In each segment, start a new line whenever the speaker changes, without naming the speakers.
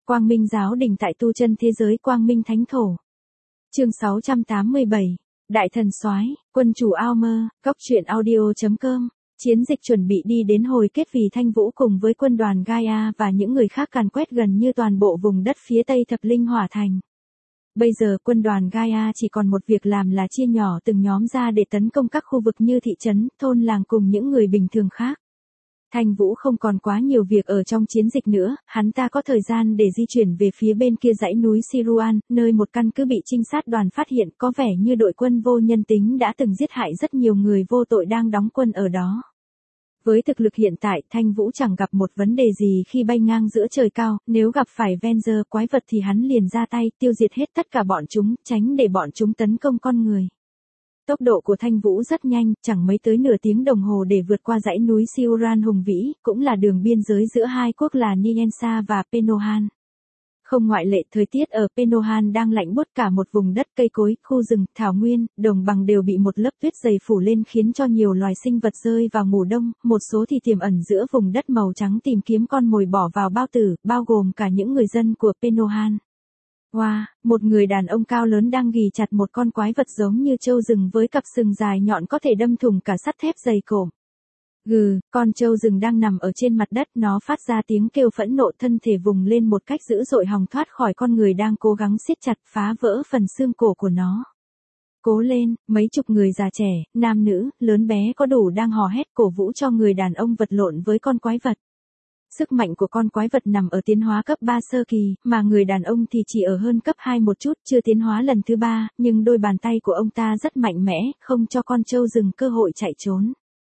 Quang Minh giáo đình tại tu chân thế giới Quang Minh Thánh Thổ. Chương 687. Đại thần soái, quân chủ ao mơ, góc truyện audio.com. Chiến dịch chuẩn bị đi đến hồi kết vì Thanh Vũ cùng với quân đoàn Gaia và những người khác càn quét gần như toàn bộ vùng đất phía tây Thập Linh Hỏa Thành. Bây giờ quân đoàn Gaia chỉ còn một việc làm là chia nhỏ từng nhóm ra để tấn công các khu vực như thị trấn, thôn làng cùng những người bình thường khác. Thanh Vũ không còn quá nhiều việc ở trong chiến dịch nữa, hắn ta có thời gian để di chuyển về phía bên kia dãy núi Siruan, nơi một căn cứ bị trinh sát đoàn phát hiện có vẻ như đội quân vô nhân tính đã từng giết hại rất nhiều người vô tội đang đóng quân ở đó. Với thực lực hiện tại, Thanh Vũ chẳng gặp một vấn đề gì khi bay ngang giữa trời cao, nếu gặp phải Venger quái vật thì hắn liền ra tay tiêu diệt hết tất cả bọn chúng, tránh để bọn chúng tấn công con người. Tốc độ của Thanh Vũ rất nhanh, chẳng mấy tới nửa tiếng đồng hồ để vượt qua dãy núi Siuran hùng vĩ, cũng là đường biên giới giữa hai quốc là Niensa và Penohan. Không ngoại lệ, thời tiết ở Penohan đang lạnh buốt, cả một vùng đất cây cối, khu rừng, thảo nguyên, đồng bằng đều bị một lớp tuyết dày phủ lên khiến cho nhiều loài sinh vật rơi vào ngủ đông, một số thì tiềm ẩn giữa vùng đất màu trắng tìm kiếm con mồi bỏ vào bao tử, bao gồm cả những người dân của Penohan. Wow, một người đàn ông cao lớn đang ghì chặt một con quái vật giống như trâu rừng với cặp sừng dài nhọn có thể đâm thủng cả sắt thép dày cộm. Gừ, con trâu rừng đang nằm ở trên mặt đất, nó phát ra tiếng kêu phẫn nộ, thân thể vùng lên một cách dữ dội hòng thoát khỏi con người đang cố gắng siết chặt, phá vỡ phần xương cổ của nó. Cố lên, mấy chục người già trẻ, nam nữ, lớn bé có đủ đang hò hét cổ vũ cho người đàn ông vật lộn với con quái vật. Sức mạnh của con quái vật nằm ở tiến hóa cấp 3 sơ kỳ, mà người đàn ông thì chỉ ở hơn cấp 2 một chút, chưa tiến hóa lần thứ 3, nhưng đôi bàn tay của ông ta rất mạnh mẽ, không cho con trâu rừng cơ hội chạy trốn.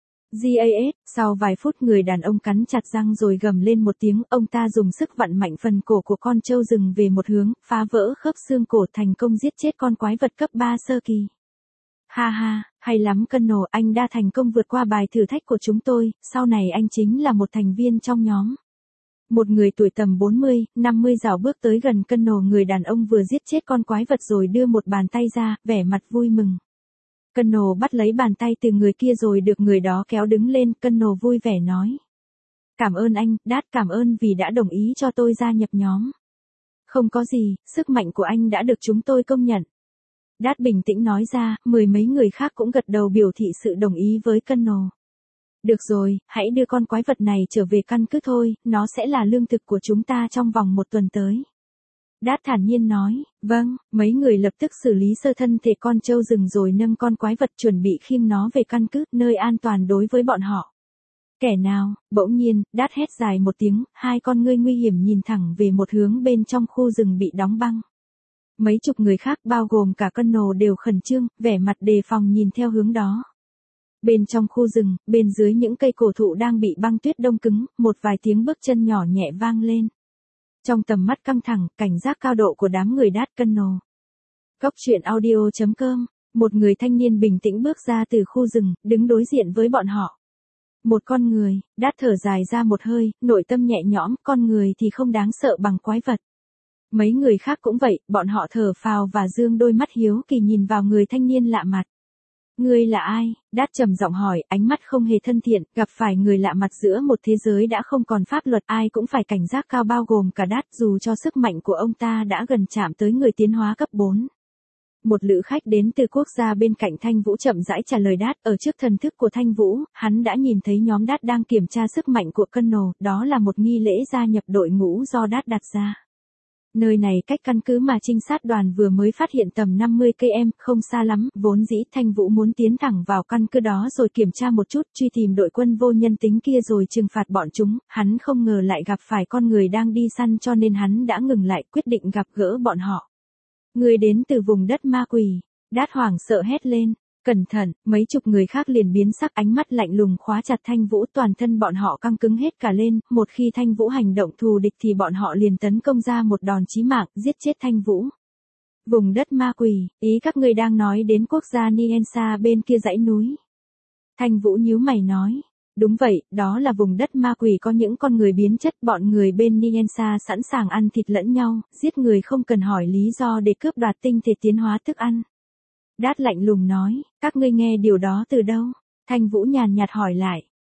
GAS, sau vài phút người đàn ông cắn chặt răng rồi gầm lên một tiếng, ông ta dùng sức vặn mạnh phần cổ của con trâu rừng về một hướng, phá vỡ khớp xương cổ, thành công giết chết con quái vật cấp 3 sơ kỳ. Ha ha, hay lắm Colonel, anh đã thành công vượt qua bài thử thách của chúng tôi, sau này anh chính là một thành viên trong nhóm. Một người tuổi tầm 40, 50 dạo bước tới gần Colonel, người đàn ông vừa giết chết con quái vật rồi đưa một bàn tay ra, vẻ mặt vui mừng. Colonel bắt lấy bàn tay từ người kia rồi được người đó kéo đứng lên, Colonel vui vẻ nói. Cảm ơn anh, Dad, cảm ơn vì đã đồng ý cho tôi gia nhập nhóm. Không có gì, sức mạnh của anh đã được chúng tôi công nhận. Dad bình tĩnh nói ra, mười mấy người khác cũng gật đầu biểu thị sự đồng ý với Colonel. Được rồi, hãy đưa con quái vật này trở về căn cứ thôi, nó sẽ là lương thực của chúng ta trong vòng một tuần tới. Dad thản nhiên nói, vâng, mấy người lập tức xử lý sơ thân thể con trâu rừng rồi nâng con quái vật chuẩn bị khiêng nó về căn cứ, nơi an toàn đối với bọn họ. Kẻ nào, bỗng nhiên, Dad hét dài một tiếng, hai con ngươi nguy hiểm nhìn thẳng về một hướng bên trong khu rừng bị đóng băng. Mấy chục người khác bao gồm cả Colonel đều khẩn trương, vẻ mặt đề phòng nhìn theo hướng đó. Bên trong khu rừng, bên dưới những cây cổ thụ đang bị băng tuyết đông cứng, một vài tiếng bước chân nhỏ nhẹ vang lên. Trong tầm mắt căng thẳng, cảnh giác cao độ của đám người Dad Colonel. Góc truyện audio.com, một người thanh niên bình tĩnh bước ra từ khu rừng, đứng đối diện với bọn họ. Một con người, Dad thở dài ra một hơi, nội tâm nhẹ nhõm, con người thì không đáng sợ bằng quái vật. Mấy người khác cũng vậy, bọn họ thở phào và dương đôi mắt hiếu kỳ nhìn vào người thanh niên lạ mặt. Ngươi là ai? Dad trầm giọng hỏi, ánh mắt không hề thân thiện, gặp phải người lạ mặt giữa một thế giới đã không còn pháp luật, ai cũng phải cảnh giác cao bao gồm cả Dad, dù cho sức mạnh của ông ta đã gần chạm tới người tiến hóa cấp 4. Một lữ khách đến từ quốc gia bên cạnh Thanh Vũ chậm rãi trả lời Dad, ở trước thần thức của Thanh Vũ, hắn đã nhìn thấy nhóm Dad đang kiểm tra sức mạnh của Colonel, đó là một nghi lễ gia nhập đội ngũ do Dad đặt ra. Nơi này cách căn cứ mà trinh sát đoàn vừa mới phát hiện tầm 50 km, không xa lắm, vốn dĩ Thanh Vũ muốn tiến thẳng vào căn cứ đó rồi kiểm tra một chút, truy tìm đội quân vô nhân tính kia rồi trừng phạt bọn chúng, hắn không ngờ lại gặp phải con người đang đi săn cho nên hắn đã ngừng lại, quyết định gặp gỡ bọn họ. Người đến từ vùng đất ma quỷ, Dad hoảng sợ hét lên. Cẩn thận, mấy chục người khác liền biến sắc, ánh mắt lạnh lùng khóa chặt Thanh Vũ, toàn thân bọn họ căng cứng hết cả lên, một khi Thanh Vũ hành động thù địch thì bọn họ liền tấn công ra một đòn chí mạng, giết chết Thanh Vũ. Vùng đất ma quỷ, ý các ngươi đang nói đến quốc gia Niensa bên kia dãy núi. Thanh Vũ nhíu mày nói, đúng vậy, đó là vùng đất ma quỷ có những con người biến chất, bọn người bên Niensa sẵn sàng ăn thịt lẫn nhau, giết người không cần hỏi lý do để cướp đoạt tinh thể tiến hóa thức ăn. Dad lạnh lùng nói, các ngươi nghe điều đó từ đâu? Thanh Vũ nhàn nhạt hỏi lại.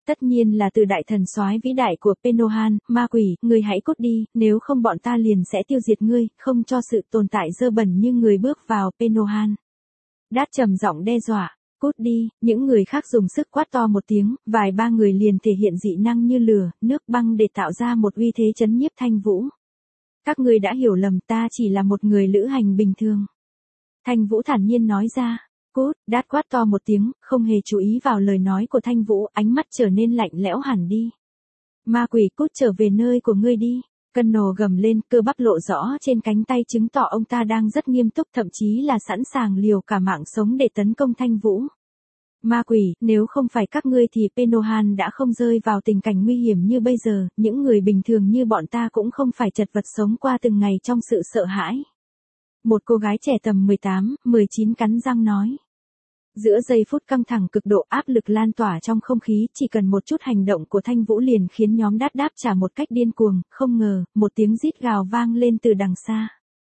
Tất nhiên là từ đại thần soái vĩ đại của Penohan, ma quỷ, ngươi hãy cút đi, nếu không bọn ta liền sẽ tiêu diệt ngươi, không cho sự tồn tại dơ bẩn như người bước vào Penohan. Đát trầm giọng đe dọa, cút đi, những người khác dùng sức quát to một tiếng, vài ba người liền thể hiện dị năng như lửa, nước băng để tạo ra một uy thế chấn nhiếp Thanh Vũ. Các ngươi đã hiểu lầm, ta chỉ là một người lữ hành bình thường. Thanh Vũ thản nhiên nói ra. Cút, Đát quát to một tiếng, không hề chú ý vào lời nói của Thanh Vũ, ánh mắt trở nên lạnh lẽo hẳn đi. Ma quỷ, cút trở về nơi của ngươi đi. Colonel gầm lên, cơ bắp lộ rõ trên cánh tay chứng tỏ ông ta đang rất nghiêm túc, thậm chí là sẵn sàng liều cả mạng sống để tấn công Thanh Vũ. Ma quỷ, nếu không phải các ngươi thì Penohan đã không rơi vào tình cảnh nguy hiểm như bây giờ, những người bình thường như bọn ta cũng không phải chật vật sống qua từng ngày trong sự sợ hãi. Một cô gái trẻ tầm 18, 19 cắn răng nói. Giữa giây phút căng thẳng cực độ, áp lực lan tỏa trong không khí, chỉ cần một chút hành động của Thanh Vũ liền khiến nhóm Đát đáp trả một cách điên cuồng, không ngờ, một tiếng rít gào vang lên từ đằng xa.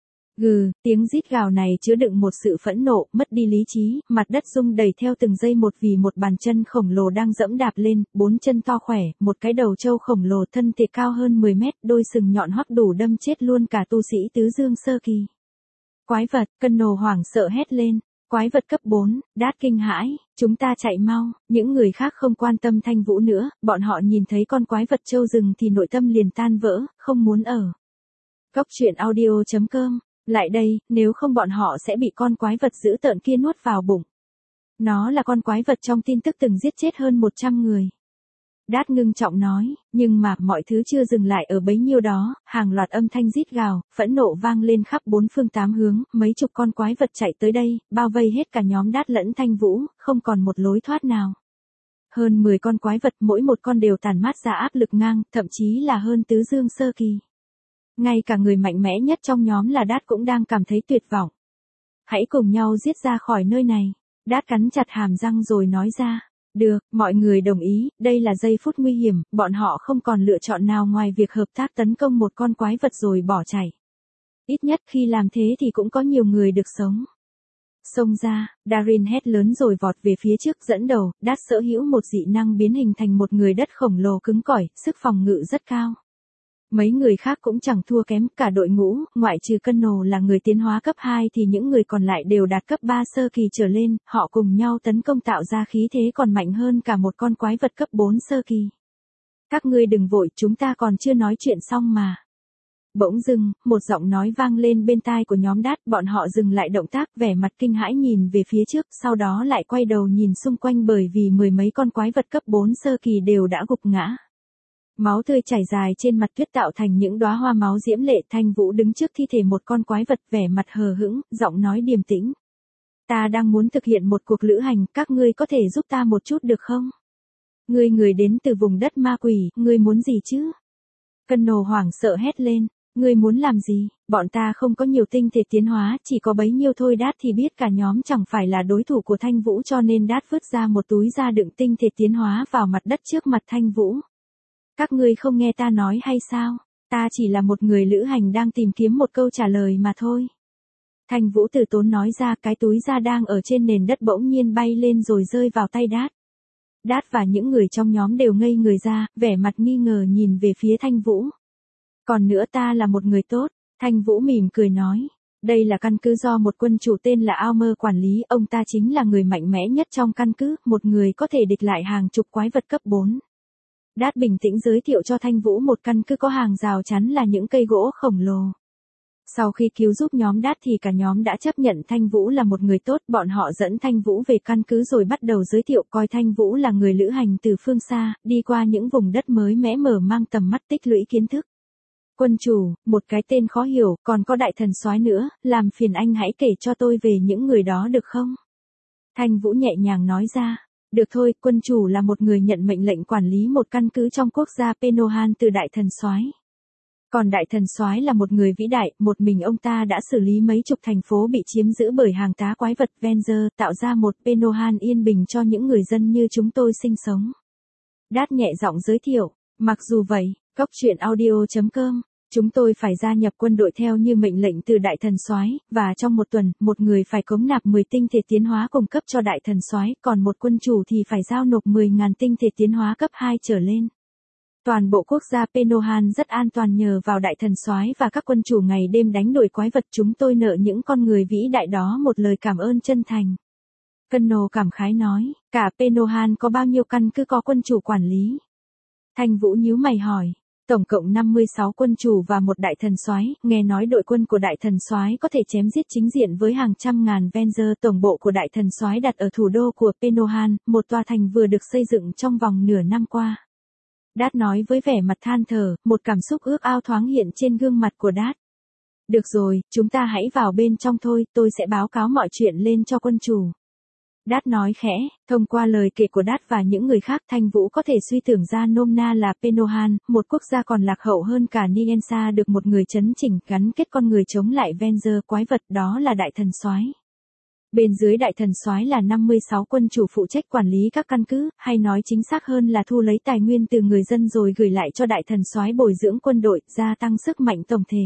Gừ, tiếng rít gào này chứa đựng một sự phẫn nộ, mất đi lý trí, mặt đất rung đầy theo từng giây một vì một bàn chân khổng lồ đang dẫm đạp lên, bốn chân to khỏe, một cái đầu trâu khổng lồ thân thể cao hơn 10 mét, đôi sừng nhọn hoắt đủ đâm chết luôn cả tu sĩ tứ dương sơ kỳ. Quái vật, Colonel hoảng sợ hét lên. Quái vật cấp 4, Đát kinh hãi, chúng ta chạy mau, những người khác không quan tâm Thanh Vũ nữa, bọn họ nhìn thấy con quái vật trâu rừng thì nội tâm liền tan vỡ, không muốn ở. Góc truyện audio.com, lại đây, nếu không bọn họ sẽ bị con quái vật dữ tợn kia nuốt vào bụng. Nó là con quái vật trong tin tức từng giết chết hơn 100 người. Đát ngưng trọng nói, nhưng mà mọi thứ chưa dừng lại ở bấy nhiêu đó, hàng loạt âm thanh rít gào, phẫn nộ vang lên khắp bốn phương tám hướng, mấy chục con quái vật chạy tới đây, bao vây hết cả nhóm Đát lẫn Thanh Vũ, không còn một lối thoát nào. Hơn 10 con quái vật, mỗi một con đều tản mát ra áp lực ngang, thậm chí là hơn tứ dương sơ kỳ. Ngay cả người mạnh mẽ nhất trong nhóm là Đát cũng đang cảm thấy tuyệt vọng. Hãy cùng nhau giết ra khỏi nơi này. Đát cắn chặt hàm răng rồi nói ra. Được, mọi người đồng ý, đây là giây phút nguy hiểm, bọn họ không còn lựa chọn nào ngoài việc hợp tác tấn công một con quái vật rồi bỏ chạy. Ít nhất khi làm thế thì cũng có nhiều người được sống. Xông ra, Darin hét lớn rồi vọt về phía trước dẫn đầu, Đát sở hữu một dị năng biến hình thành một người đất khổng lồ cứng cỏi, sức phòng ngự rất cao. Mấy người khác cũng chẳng thua kém, cả đội ngũ, ngoại trừ Colonel là người tiến hóa cấp 2 thì những người còn lại đều đạt cấp 3 sơ kỳ trở lên, họ cùng nhau tấn công tạo ra khí thế còn mạnh hơn cả một con quái vật cấp 4 sơ kỳ. Các ngươi đừng vội, chúng ta còn chưa nói chuyện xong mà. Bỗng dưng, một giọng nói vang lên bên tai của nhóm Đát, bọn họ dừng lại động tác, vẻ mặt kinh hãi nhìn về phía trước, sau đó lại quay đầu nhìn xung quanh bởi vì mười mấy con quái vật cấp 4 sơ kỳ đều đã gục ngã. Máu tươi chảy dài trên mặt tuyết tạo thành những đóa hoa máu diễm lệ. Thanh Vũ đứng trước thi thể một con quái vật, vẻ mặt hờ hững, giọng nói điềm tĩnh. Ta đang muốn thực hiện một cuộc lữ hành, các ngươi có thể giúp ta một chút được không? Người đến từ vùng đất ma quỷ, ngươi muốn gì chứ? Colonel hoảng sợ hét lên, ngươi muốn làm gì? Bọn ta không có nhiều tinh thể tiến hóa, chỉ có bấy nhiêu thôi. Đát thì biết cả nhóm chẳng phải là đối thủ của Thanh Vũ cho nên Đát vứt ra một túi da đựng tinh thể tiến hóa vào mặt đất trước mặt Thanh Vũ. Các ngươi không nghe ta nói hay sao? Ta chỉ là một người lữ hành đang tìm kiếm một câu trả lời mà thôi. Thanh Vũ từ tốn nói ra, cái túi da đang ở trên nền đất bỗng nhiên bay lên rồi rơi vào tay Đát. Đát và những người trong nhóm đều ngây người ra, vẻ mặt nghi ngờ nhìn về phía Thanh Vũ. Còn nữa, ta là một người tốt. Thanh Vũ mỉm cười nói. Đây là căn cứ do một quân chủ tên là Almer quản lý, ông ta chính là người mạnh mẽ nhất trong căn cứ, một người có thể địch lại hàng chục quái vật cấp 4. Đát bình tĩnh giới thiệu cho Thanh Vũ một căn cứ có hàng rào chắn là những cây gỗ khổng lồ. Sau khi cứu giúp nhóm Đát thì cả nhóm đã chấp nhận Thanh Vũ là một người tốt, bọn họ dẫn Thanh Vũ về căn cứ rồi bắt đầu giới thiệu coi Thanh Vũ là người lữ hành từ phương xa, đi qua những vùng đất mới mẻ mở mang tầm mắt tích lũy kiến thức. Quân chủ, một cái tên khó hiểu, còn có đại thần soái nữa, làm phiền anh hãy kể cho tôi về những người đó được không? Thanh Vũ nhẹ nhàng nói ra. Được thôi, quân chủ là một người nhận mệnh lệnh quản lý một căn cứ trong quốc gia Penohan từ đại thần soái. Còn đại thần soái là một người vĩ đại, một mình ông ta đã xử lý mấy chục thành phố bị chiếm giữ bởi hàng tá quái vật Venger, tạo ra một Penohan yên bình cho những người dân như chúng tôi sinh sống. Đát nhẹ giọng giới thiệu, mặc dù vậy, góc truyện audio.com Chúng tôi phải gia nhập quân đội theo như mệnh lệnh từ đại thần soái, và trong một tuần, một người phải cống nạp 10 tinh thể tiến hóa cung cấp cho đại thần soái, còn một quân chủ thì phải giao nộp 10.000 tinh thể tiến hóa cấp 2 trở lên. Toàn bộ quốc gia Penohan rất an toàn nhờ vào đại thần soái và các quân chủ ngày đêm đánh đuổi quái vật. Chúng tôi nợ những con người vĩ đại đó một lời cảm ơn chân thành. Colonel cảm khái nói, cả Penohan có bao nhiêu căn cứ có quân chủ quản lý? Thanh Vũ nhíu mày hỏi. Tổng cộng 56 quân chủ và một đại thần soái, nghe nói đội quân của đại thần soái có thể chém giết chính diện với hàng trăm ngàn Venger. Tổng bộ của đại thần soái đặt ở thủ đô của Penohan, một tòa thành vừa được xây dựng trong vòng nửa năm qua. Đát nói với vẻ mặt than thở, một cảm xúc ước ao thoáng hiện trên gương mặt của Đát. Được rồi, chúng ta hãy vào bên trong thôi, tôi sẽ báo cáo mọi chuyện lên cho quân chủ. Đát nói khẽ, thông qua lời kể của Đát và những người khác, Thanh Vũ có thể suy tưởng ra nôm na là Penohan, một quốc gia còn lạc hậu hơn cả Niensa được một người chấn chỉnh, gắn kết con người chống lại Venger quái vật, đó là đại thần soái. Bên dưới đại thần soái là 56 quân chủ phụ trách quản lý các căn cứ, hay nói chính xác hơn là thu lấy tài nguyên từ người dân rồi gửi lại cho đại thần soái bồi dưỡng quân đội, gia tăng sức mạnh tổng thể.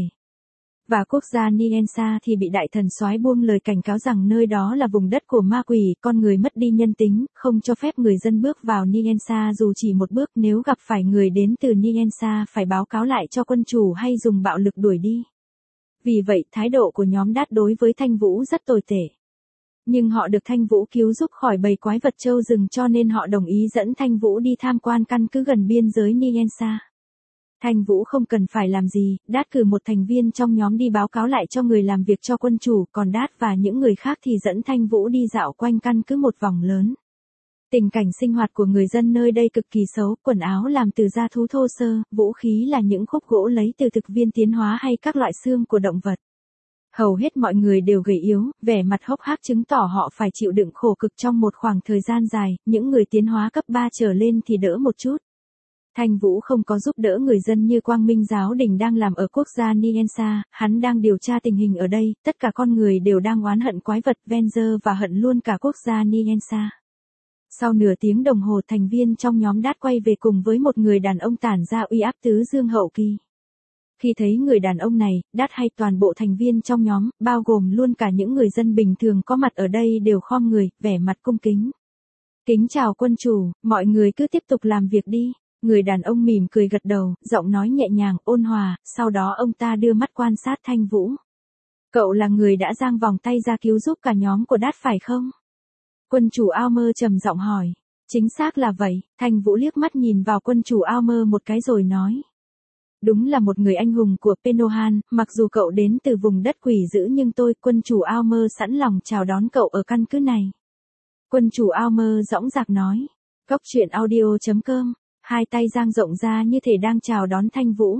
Và quốc gia Niensa thì bị đại thần soái buông lời cảnh cáo rằng nơi đó là vùng đất của ma quỷ, con người mất đi nhân tính, không cho phép người dân bước vào Niensa dù chỉ một bước, nếu gặp phải người đến từ Niensa phải báo cáo lại cho quân chủ hay dùng bạo lực đuổi đi. Vì vậy, thái độ của nhóm Đát đối với Thanh Vũ rất tồi tệ. Nhưng họ được Thanh Vũ cứu giúp khỏi bầy quái vật trâu rừng cho nên họ đồng ý dẫn Thanh Vũ đi tham quan căn cứ gần biên giới Niensa. Thanh Vũ không cần phải làm gì, Đát cử một thành viên trong nhóm đi báo cáo lại cho người làm việc cho quân chủ, còn Đát và những người khác thì dẫn Thanh Vũ đi dạo quanh căn cứ một vòng lớn. Tình cảnh sinh hoạt của người dân nơi đây cực kỳ xấu, quần áo làm từ da thú thô sơ, vũ khí là những khúc gỗ lấy từ thực viên tiến hóa hay các loại xương của động vật. Hầu hết mọi người đều gầy yếu, vẻ mặt hốc hác chứng tỏ họ phải chịu đựng khổ cực trong một khoảng thời gian dài, những người tiến hóa cấp 3 trở lên thì đỡ một chút. Thanh Vũ không có giúp đỡ người dân như Quang Minh Giáo Đình đang làm ở quốc gia Niensa, hắn đang điều tra tình hình ở đây, tất cả con người đều đang oán hận quái vật Venger và hận luôn cả quốc gia Niensa. Sau nửa tiếng đồng hồ, thành viên trong nhóm Đát quay về cùng với một người đàn ông tản ra uy áp tứ dương hậu kỳ. Khi thấy người đàn ông này, Đát hay toàn bộ thành viên trong nhóm, bao gồm luôn cả những người dân bình thường có mặt ở đây đều khom người, vẻ mặt cung kính. Kính chào quân chủ, mọi người cứ tiếp tục làm việc đi. Người đàn ông mỉm cười gật đầu, giọng nói nhẹ nhàng, ôn hòa, sau đó ông ta đưa mắt quan sát Thanh Vũ. Cậu là người đã giang vòng tay ra cứu giúp cả nhóm của Đát phải không? Quân chủ Almer trầm giọng hỏi. Chính xác là vậy, Thanh Vũ liếc mắt nhìn vào quân chủ Almer một cái rồi nói. Đúng là một người anh hùng của Penohan, mặc dù cậu đến từ vùng đất quỷ dữ nhưng tôi, quân chủ Almer sẵn lòng chào đón cậu ở căn cứ này. Quân chủ Almer dõng dạc nói. Góc truyện audio.com, hai tay dang rộng ra như thể đang chào đón Thanh Vũ.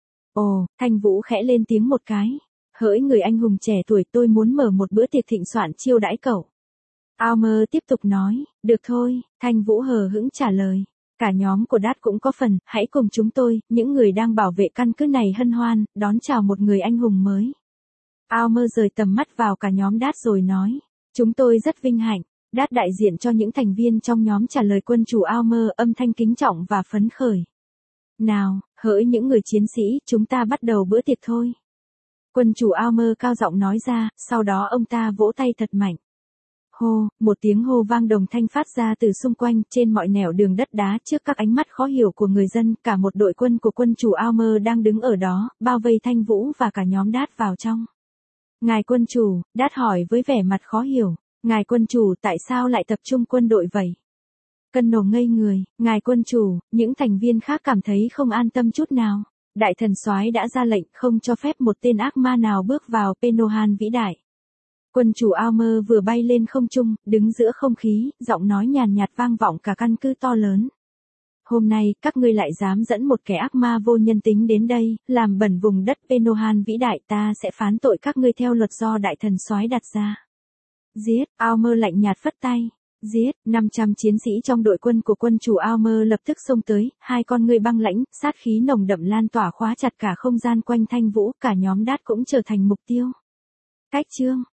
Ồ, Thanh Vũ khẽ lên tiếng một cái. Hỡi người anh hùng trẻ tuổi, tôi muốn mở một bữa tiệc thịnh soạn chiêu đãi cậu. Almer tiếp tục nói, được thôi, Thanh Vũ hờ hững trả lời. Cả nhóm của Đát cũng có phần, hãy cùng chúng tôi, những người đang bảo vệ căn cứ này hân hoan, đón chào một người anh hùng mới. Almer rời tầm mắt vào cả nhóm Đát rồi nói, chúng tôi rất vinh hạnh. Đát đại diện cho những thành viên trong nhóm trả lời quân chủ Almer, âm thanh kính trọng và phấn khởi. Nào, hỡi những người chiến sĩ, chúng ta bắt đầu bữa tiệc thôi. Quân chủ Almer cao giọng nói ra, sau đó ông ta vỗ tay thật mạnh. Hô, một tiếng hô vang đồng thanh phát ra từ xung quanh, trên mọi nẻo đường đất đá, trước các ánh mắt khó hiểu của người dân, cả một đội quân của quân chủ Almer đang đứng ở đó, bao vây Thanh Vũ và cả nhóm Đát vào trong. Ngài quân chủ, Đát hỏi với vẻ mặt khó hiểu. Ngài quân chủ, tại sao lại tập trung quân đội vậy? Colonel ngây người, ngài quân chủ, những thành viên khác cảm thấy không an tâm chút nào. Đại thần soái đã ra lệnh không cho phép một tên ác ma nào bước vào Penohan vĩ đại. Quân chủ Almer vừa bay lên không trung, đứng giữa không khí, giọng nói nhàn nhạt vang vọng cả căn cứ to lớn. Hôm nay, các ngươi lại dám dẫn một kẻ ác ma vô nhân tính đến đây, làm bẩn vùng đất Penohan vĩ đại, ta sẽ phán tội các ngươi theo luật do đại thần soái đặt ra. Giết, Almer lạnh nhạt phất tay. Giết, 500 chiến sĩ trong đội quân của quân chủ Almer lập tức xông tới, hai con ngươi băng lãnh, sát khí nồng đậm lan tỏa khóa chặt cả không gian quanh Thanh Vũ, cả nhóm Đát cũng trở thành mục tiêu. Cách chương